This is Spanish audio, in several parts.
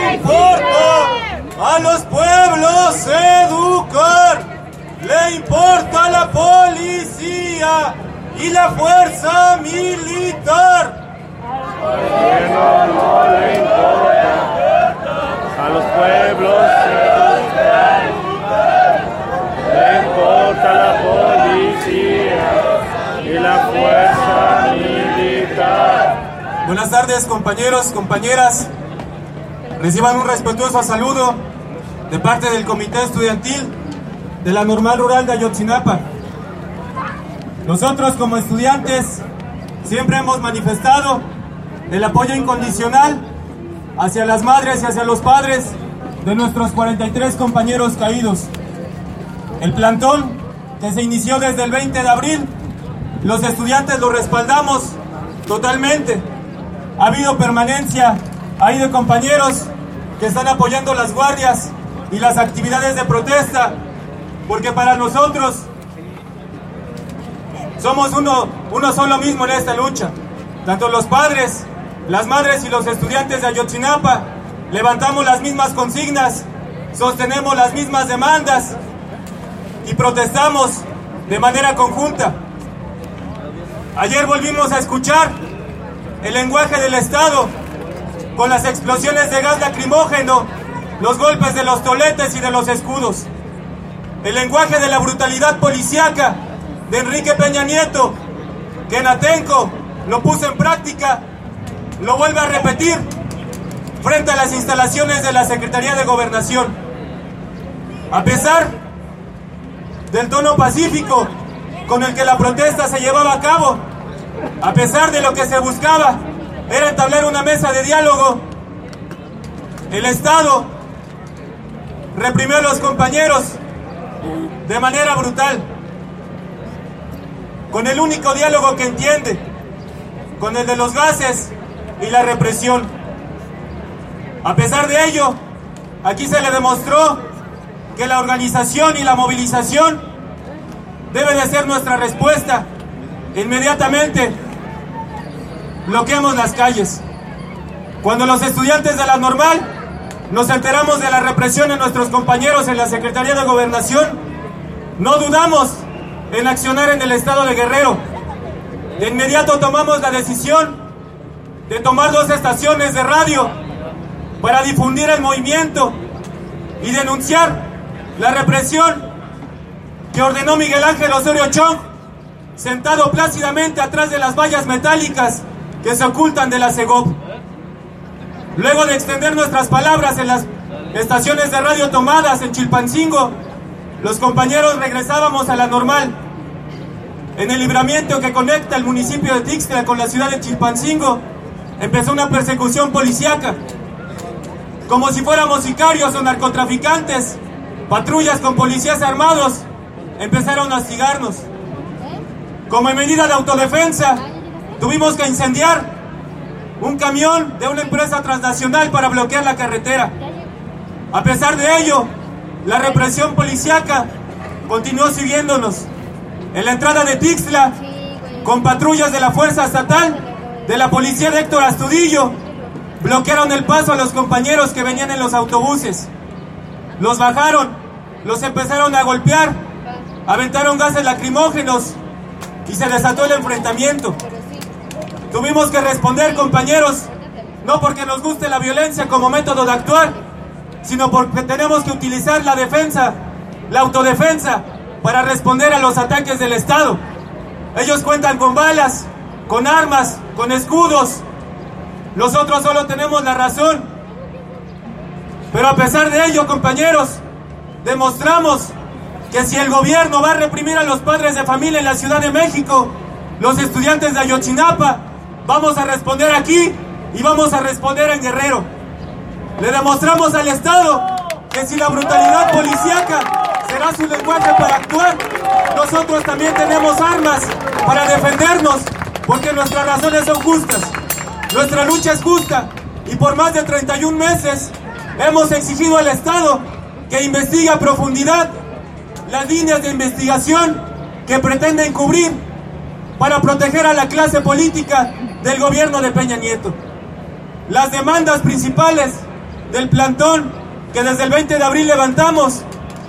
le importa a los pueblos educar, le importa la policía y la fuerza militar. Al gobierno no le importa a los pueblos educar, le importa la policía y la fuerza militar. Buenas tardes, compañeros, compañeras. Reciban un respetuoso saludo de parte del Comité Estudiantil de la Normal Rural de Ayotzinapa. Nosotros, como estudiantes, siempre hemos manifestado el apoyo incondicional hacia las madres y hacia los padres de nuestros 43 compañeros caídos. El plantón que se inició desde el 20 de abril, los estudiantes lo respaldamos totalmente. Ha habido permanencia ahí de compañeros que están apoyando las guardias y las actividades de protesta, porque para nosotros somos uno solo mismo en esta lucha. Tanto los padres, las madres y los estudiantes de Ayotzinapa levantamos las mismas consignas, sostenemos las mismas demandas y protestamos de manera conjunta. Ayer volvimos a escuchar el lenguaje del Estado con las explosiones de gas lacrimógeno, los golpes de los toletes y de los escudos. El lenguaje de la brutalidad policíaca de Enrique Peña Nieto, que en Atenco lo puso en práctica, lo vuelve a repetir frente a las instalaciones de la Secretaría de Gobernación. A pesar del tono pacífico con el que la protesta se llevaba a cabo, a pesar de lo que se buscaba era entablar una mesa de diálogo, el Estado reprimió a los compañeros de manera brutal, con el único diálogo que entiende, con el de los gases y la represión. A pesar de ello, aquí se le demostró que la organización y la movilización debe de ser nuestra respuesta. Inmediatamente bloqueamos las calles. Cuando los estudiantes de la Normal nos enteramos de la represión en nuestros compañeros en la Secretaría de Gobernación, no dudamos en accionar en el estado de Guerrero. De inmediato tomamos la decisión de tomar 2 estaciones de radio para difundir el movimiento y denunciar la represión que ordenó Miguel Ángel Osorio Chong, sentado plácidamente atrás de las vallas metálicas que se ocultan de la Segov. Luego de extender nuestras palabras en las estaciones de radio tomadas en Chilpancingo, los compañeros regresábamos a la Normal. En el libramiento que conecta el municipio de Tixtla con la ciudad de Chilpancingo, empezó una persecución policíaca. Como si fuéramos sicarios o narcotraficantes, patrullas con policías armados empezaron a hostigarnos. Como medida de autodefensa, tuvimos que incendiar un camión de una empresa transnacional para bloquear la carretera. A pesar de ello, la represión policíaca continuó siguiéndonos. En la entrada de Tixtla, con patrullas de la Fuerza Estatal, de la Policía de Héctor Astudillo, bloquearon el paso a los compañeros que venían en los autobuses. Los bajaron, los empezaron a golpear, aventaron gases lacrimógenos y se desató el enfrentamiento. Tuvimos que responder, compañeros, no porque nos guste la violencia como método de actuar, sino porque tenemos que utilizar la defensa, la autodefensa, para responder a los ataques del Estado. Ellos cuentan con balas, con armas, con escudos. Nosotros solo tenemos la razón. Pero a pesar de ello, compañeros, demostramos que si el gobierno va a reprimir a los padres de familia en la Ciudad de México, los estudiantes de Ayotzinapa vamos a responder aquí y vamos a responder en Guerrero. Le demostramos al Estado que si la brutalidad policíaca será su lenguaje para actuar, nosotros también tenemos armas para defendernos, porque nuestras razones son justas. Nuestra lucha es justa y por más de 31 meses hemos exigido al Estado que investigue a profundidad las líneas de investigación que pretenden cubrir para proteger a la clase política del gobierno de Peña Nieto. Las demandas principales del plantón que desde el 20 de abril levantamos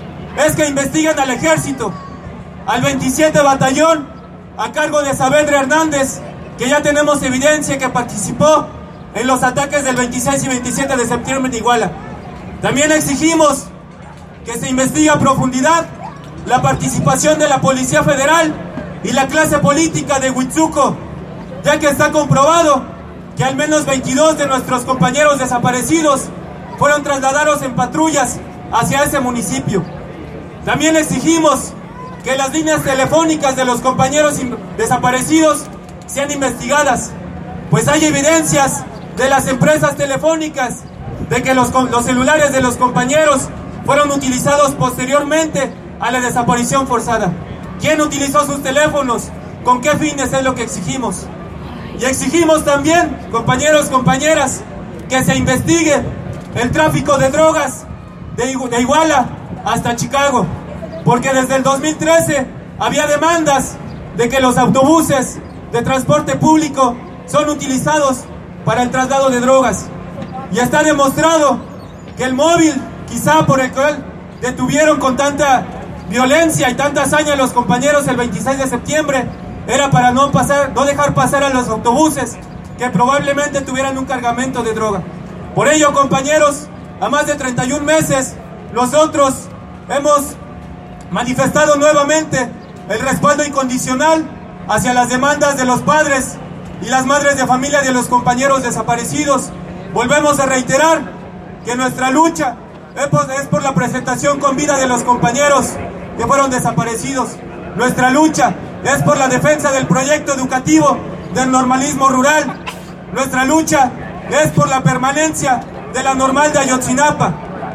es que investiguen al ejército, al 27 batallón a cargo de Saavedra Hernández, que ya tenemos evidencia que participó en los ataques del 26 y 27 de septiembre en Iguala. También exigimos que se investigue a profundidad la participación de la Policía Federal y la clase política de Huitzuco, ya que está comprobado que al menos 22 de nuestros compañeros desaparecidos fueron trasladados en patrullas hacia ese municipio. También exigimos que las líneas telefónicas de los compañeros desaparecidos sean investigadas, pues hay evidencias de las empresas telefónicas de que los celulares de los compañeros fueron utilizados posteriormente a la desaparición forzada. ¿Quién utilizó sus teléfonos? ¿Con qué fines? Es lo que exigimos. Y exigimos también, compañeros, compañeras, que se investigue el tráfico de drogas de Iguala hasta Chicago, porque desde el 2013 había demandas de que los autobuses de transporte público son utilizados para el traslado de drogas. Y está demostrado que el móvil, quizá por el cual detuvieron con tanta violencia y tanta hazaña a los compañeros el 26 de septiembre, era para no dejar pasar a los autobuses que probablemente tuvieran un cargamento de droga. Por ello, compañeros, a más de 31 meses, nosotros hemos manifestado nuevamente el respaldo incondicional hacia las demandas de los padres y las madres de familia de los compañeros desaparecidos. Volvemos a reiterar que nuestra lucha es por la presentación con vida de los compañeros que fueron desaparecidos. Nuestra lucha es por la defensa del proyecto educativo del normalismo rural. Nuestra lucha es por la permanencia de la normal de Ayotzinapa.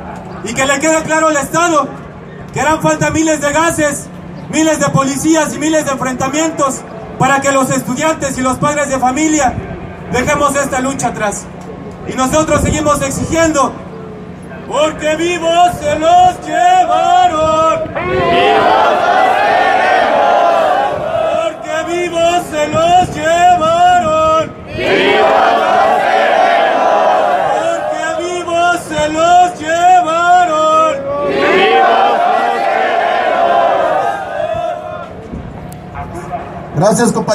Y que le quede claro al Estado que harán falta miles de gases, miles de policías y miles de enfrentamientos para que los estudiantes y los padres de familia dejemos esta lucha atrás. Y nosotros seguimos exigiendo, porque vivos se los llevaron. Porque vivos se los llevaron. Porque vivos se los llevaron. Gracias, compañeros.